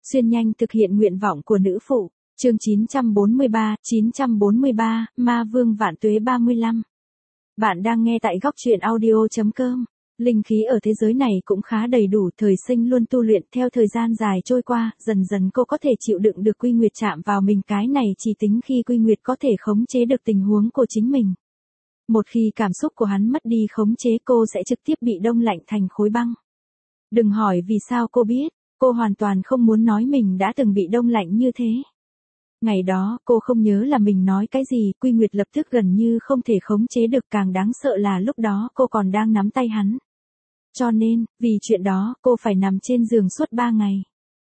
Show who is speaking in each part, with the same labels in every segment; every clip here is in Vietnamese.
Speaker 1: Xuyên nhanh thực hiện nguyện vọng của nữ phụ. Chương 943, Ma Vương Vạn Tuế 35. Bạn đang nghe tại góc truyện audio.com. Linh khí ở thế giới này cũng khá đầy đủ, thời sinh luôn tu luyện. Theo thời gian dài trôi qua, dần dần cô có thể chịu đựng được Quy Nguyệt chạm vào mình, cái này chỉ tính khi Quy Nguyệt có thể khống chế được tình huống của chính mình. Một khi cảm xúc của hắn mất đi khống chế, cô sẽ trực tiếp bị đông lạnh thành khối băng. Đừng hỏi vì sao cô biết, cô hoàn toàn không muốn nói mình đã từng bị đông lạnh như thế. Ngày đó, cô không nhớ là mình nói cái gì, Quy Nguyệt lập tức gần như không thể khống chế được, càng đáng sợ là lúc đó cô còn đang nắm tay hắn. Cho nên, vì chuyện đó, cô phải nằm trên giường suốt 3 ngày.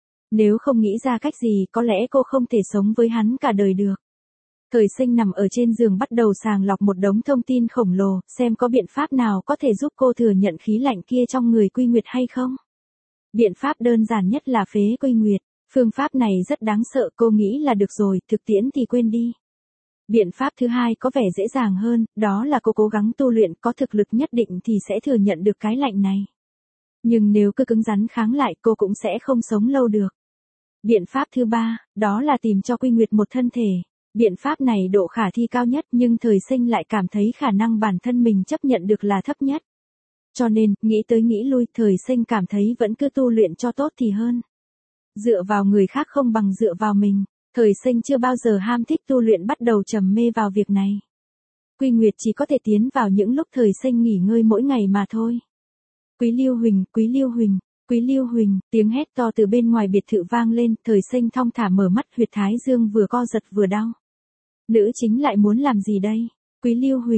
Speaker 1: Nếu không nghĩ ra cách gì, có lẽ cô không thể sống với hắn cả đời được. Thời sinh nằm ở trên giường bắt đầu sàng lọc một đống thông tin khổng lồ, xem có biện pháp nào có thể giúp cô thừa nhận khí lạnh kia trong người Quy Nguyệt hay không. Biện pháp đơn giản nhất là phế Quy Nguyệt. Phương pháp này rất đáng sợ, cô nghĩ là được rồi, thực tiễn thì quên đi. Biện pháp thứ hai có vẻ dễ dàng hơn, đó là cô cố gắng tu luyện, có thực lực nhất định thì sẽ thừa nhận được cái lạnh này. Nhưng nếu cứ cứng rắn kháng lại, cô cũng sẽ không sống lâu được. Biện pháp thứ ba, đó là tìm cho Quy Nguyệt một thân thể. Biện pháp này độ khả thi cao nhất, nhưng thời sinh lại cảm thấy khả năng bản thân mình chấp nhận được là thấp nhất. Cho nên, nghĩ tới nghĩ lui, thời sinh cảm thấy vẫn cứ tu luyện cho tốt thì hơn. Dựa vào người khác không bằng dựa vào mình. Thời sinh chưa bao giờ ham thích tu luyện, bắt đầu trầm mê vào việc này. Quy Nguyệt chỉ có thể tiến vào những lúc thời sinh nghỉ ngơi mỗi ngày mà thôi. Quý Lưu Huỳnh, Quý Lưu Huỳnh, Quý Lưu Huỳnh, tiếng hét to từ bên ngoài biệt thự vang lên, thời sinh thong thả mở mắt, huyệt thái dương vừa co giật vừa đau. Nữ chính lại muốn làm gì đây? Quý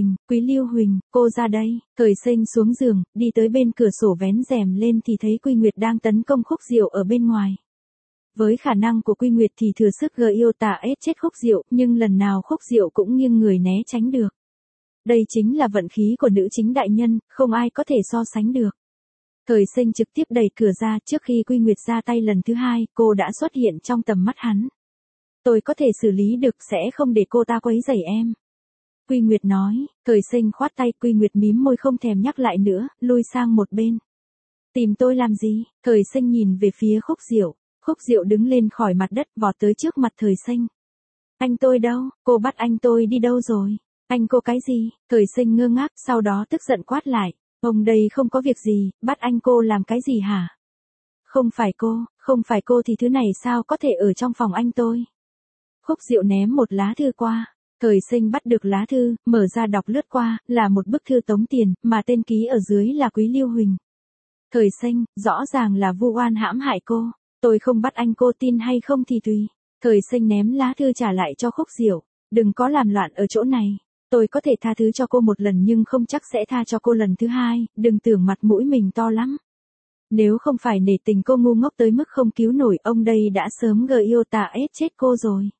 Speaker 1: Lưu Huỳnh, cô ra đây. Thời sinh xuống giường, đi tới bên cửa sổ vén rèm lên thì thấy Quy Nguyệt đang tấn công Khúc Diệu ở bên ngoài. Với khả năng của Quy Nguyệt thì thừa sức yêu tà ết chết Khúc Diệu, nhưng lần nào Khúc Diệu cũng nghiêng người né tránh được. Đây chính là vận khí của nữ chính đại nhân, không ai có thể so sánh được. Thời sinh trực tiếp đẩy cửa ra, trước khi Quy Nguyệt ra tay lần thứ hai, cô đã xuất hiện trong tầm mắt hắn. Tôi có thể xử lý được, sẽ không để cô ta quấy rầy em. Quy Nguyệt nói. Thời sinh khoát tay, Quy Nguyệt mím môi không thèm nhắc lại nữa, lui sang một bên. Tìm tôi làm gì? Thời sinh nhìn về phía Khúc Diệu. Khúc Diệu đứng lên khỏi mặt đất, vọt tới trước mặt thời sinh. Anh tôi đâu? Cô bắt anh tôi đi đâu rồi? Anh cô cái gì? Thời sinh ngơ ngác, sau đó tức giận quát lại. Ông đây không có việc gì, bắt anh cô làm cái gì hả? Không phải cô thì thứ này sao có thể ở trong phòng anh tôi? Khúc Diệu ném một lá thư qua. Thời sinh bắt được lá thư, mở ra đọc lướt qua, là một bức thư tống tiền, mà tên ký ở dưới là Quý Lưu Huỳnh. Thời sinh, rõ ràng là vu oan hãm hại cô. Tôi không bắt anh, cô tin hay không thì tùy. Thời sinh ném lá thư trả lại cho Khúc Diệu. Đừng có làm loạn ở chỗ này. Tôi có thể tha thứ cho cô một lần nhưng không chắc sẽ tha cho cô lần thứ hai, đừng tưởng mặt mũi mình to lắm. Nếu không phải nể tình cô ngu ngốc tới mức không cứu nổi, ông đây đã sớm yêu tà ết chết cô rồi.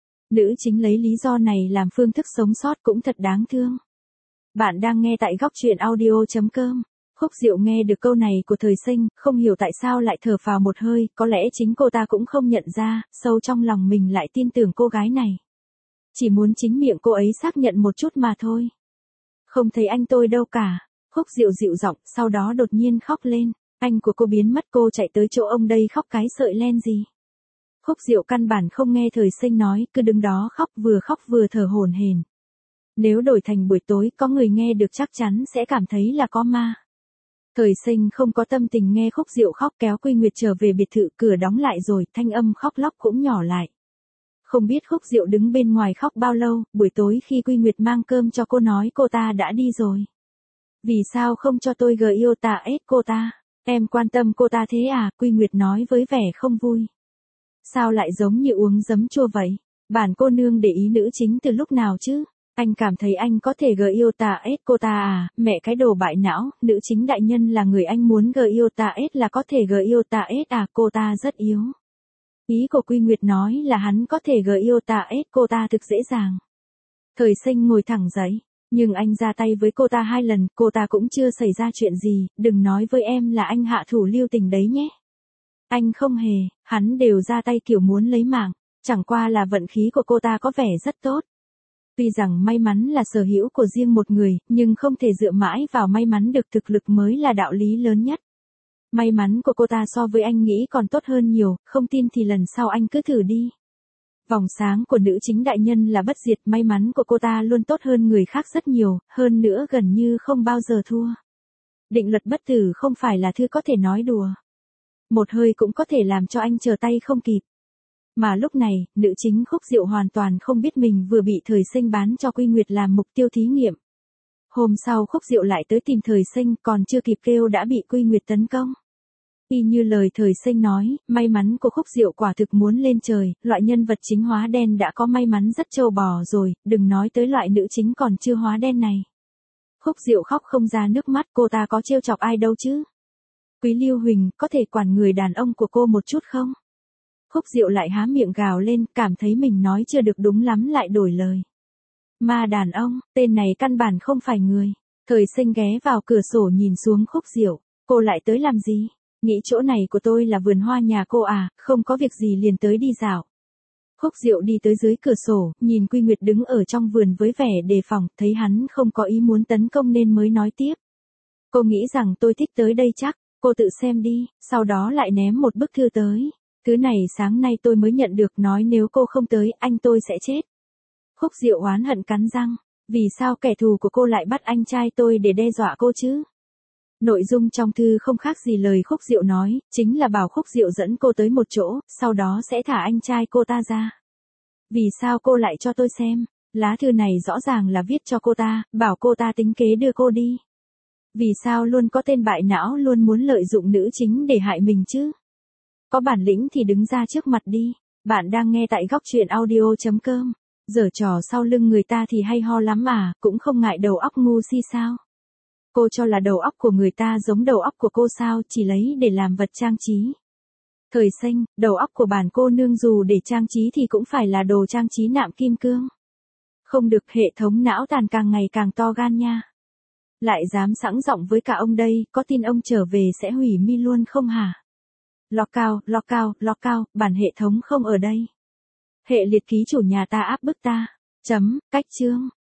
Speaker 1: Nữ chính lấy lý do này làm phương thức sống sót cũng thật đáng thương. Bạn đang nghe tại góc truyện audio.com. Khúc Diệu nghe được câu này của thời sinh, không hiểu tại sao lại thở phào một hơi, có lẽ chính cô ta cũng không nhận ra, sâu trong lòng mình lại tin tưởng cô gái này. Chỉ muốn chính miệng cô ấy xác nhận một chút mà thôi. Không thấy anh tôi đâu cả. Khúc Diệu dịu giọng, sau đó đột nhiên khóc lên. Anh của cô biến mất, cô chạy tới chỗ ông đây khóc cái sợi len gì. Khúc Diệu căn bản không nghe thời sinh nói, cứ đứng đó khóc vừa thở hổn hển. Nếu đổi thành buổi tối, có người nghe được chắc chắn sẽ cảm thấy là có ma. Thời sinh không có tâm tình nghe Khúc Diệu khóc, kéo Quy Nguyệt trở về biệt thự, cửa đóng lại rồi, thanh âm khóc lóc cũng nhỏ lại. Không biết Khúc Diệu đứng bên ngoài khóc bao lâu, buổi tối khi Quy Nguyệt mang cơm cho cô nói cô ta đã đi rồi. Vì sao không cho tôi yêu tà ết cô ta? Em quan tâm cô ta thế à? Quy Nguyệt nói với vẻ không vui. Sao lại giống như uống giấm chua vậy? Bản cô nương để ý nữ chính từ lúc nào chứ? Anh cảm thấy anh có thể yêu tà ết cô ta à? Mẹ cái đồ bại não, nữ chính đại nhân là người anh muốn yêu tà ết là có thể yêu tà ết à? Cô ta rất yếu. Ý của Quy Nguyệt nói là hắn có thể yêu tà ết cô ta thực dễ dàng. Thời sinh ngồi thẳng dậy. Nhưng anh ra tay với cô ta 2 lần, cô ta cũng chưa xảy ra chuyện gì, đừng nói với em là anh hạ thủ lưu tình đấy nhé. Anh không hề, hắn đều ra tay kiểu muốn lấy mạng, chẳng qua là vận khí của cô ta có vẻ rất tốt. Tuy rằng may mắn là sở hữu của riêng một người, nhưng không thể dựa mãi vào may mắn được, thực lực mới là đạo lý lớn nhất. May mắn của cô ta so với anh nghĩ còn tốt hơn nhiều, không tin thì lần sau anh cứ thử đi. Vòng sáng của nữ chính đại nhân là bất diệt, may mắn của cô ta luôn tốt hơn người khác rất nhiều, hơn nữa gần như không bao giờ thua. Định luật bất tử không phải là thứ có thể nói đùa. Một hơi cũng có thể làm cho anh trở tay không kịp. Mà lúc này, nữ chính Khúc Diệu hoàn toàn không biết mình vừa bị Thời Sinh bán cho Quy Nguyệt làm mục tiêu thí nghiệm. Hôm sau Khúc Diệu lại tới tìm Thời Sinh, còn chưa kịp kêu đã bị Quy Nguyệt tấn công. Y như lời Thời Sinh nói, may mắn của Khúc Diệu quả thực muốn lên trời, loại nhân vật chính hóa đen đã có may mắn rất trâu bò rồi, đừng nói tới loại nữ chính còn chưa hóa đen này. Khúc Diệu khóc không ra nước mắt, cô ta có trêu chọc ai đâu chứ. Quý Lưu Huỳnh, có thể quản người đàn ông của cô một chút không? Khúc Diệu lại há miệng gào lên, cảm thấy mình nói chưa được đúng lắm lại đổi lời. Ma đàn ông, tên này căn bản không phải người. Thời Sinh ghé vào cửa sổ nhìn xuống Khúc Diệu, cô lại tới làm gì? Nghĩ chỗ này của tôi là vườn hoa nhà cô à, không có việc gì liền tới đi dạo. Khúc Diệu đi tới dưới cửa sổ, nhìn Quy Nguyệt đứng ở trong vườn với vẻ đề phòng, thấy hắn không có ý muốn tấn công nên mới nói tiếp. Cô nghĩ rằng tôi thích tới đây chắc, cô tự xem đi, sau đó lại ném một bức thư tới. Thứ này sáng nay tôi mới nhận được, nói nếu cô không tới, anh tôi sẽ chết. Khúc Diệu oán hận cắn răng, vì sao kẻ thù của cô lại bắt anh trai tôi để đe dọa cô chứ? Nội dung trong thư không khác gì lời Khúc Diệu nói, chính là bảo Khúc Diệu dẫn cô tới một chỗ, sau đó sẽ thả anh trai cô ta ra. Vì sao cô lại cho tôi xem? Lá thư này rõ ràng là viết cho cô ta, bảo cô ta tính kế đưa cô đi. Vì sao luôn có tên bại não luôn muốn lợi dụng nữ chính để hại mình chứ? Có bản lĩnh thì đứng ra trước mặt đi. Bạn đang nghe tại góc truyện audio.com. Giở trò sau lưng người ta thì hay ho lắm à, cũng không ngại đầu óc ngu si sao? Cô cho là đầu óc của người ta giống đầu óc của cô sao, chỉ lấy để làm vật trang trí. Thời Sinh, đầu óc của bản cô nương dù để trang trí thì cũng phải là đồ trang trí nạm kim cương. Không được, hệ thống não tàn càng ngày càng to gan nha. Lại dám sẵn giọng với cả ông đây, có tin ông trở về sẽ hủy mi luôn không hả? Lockout, bản hệ thống không ở đây. Hệ liệt ký chủ nhà ta áp bức ta. Cách chương.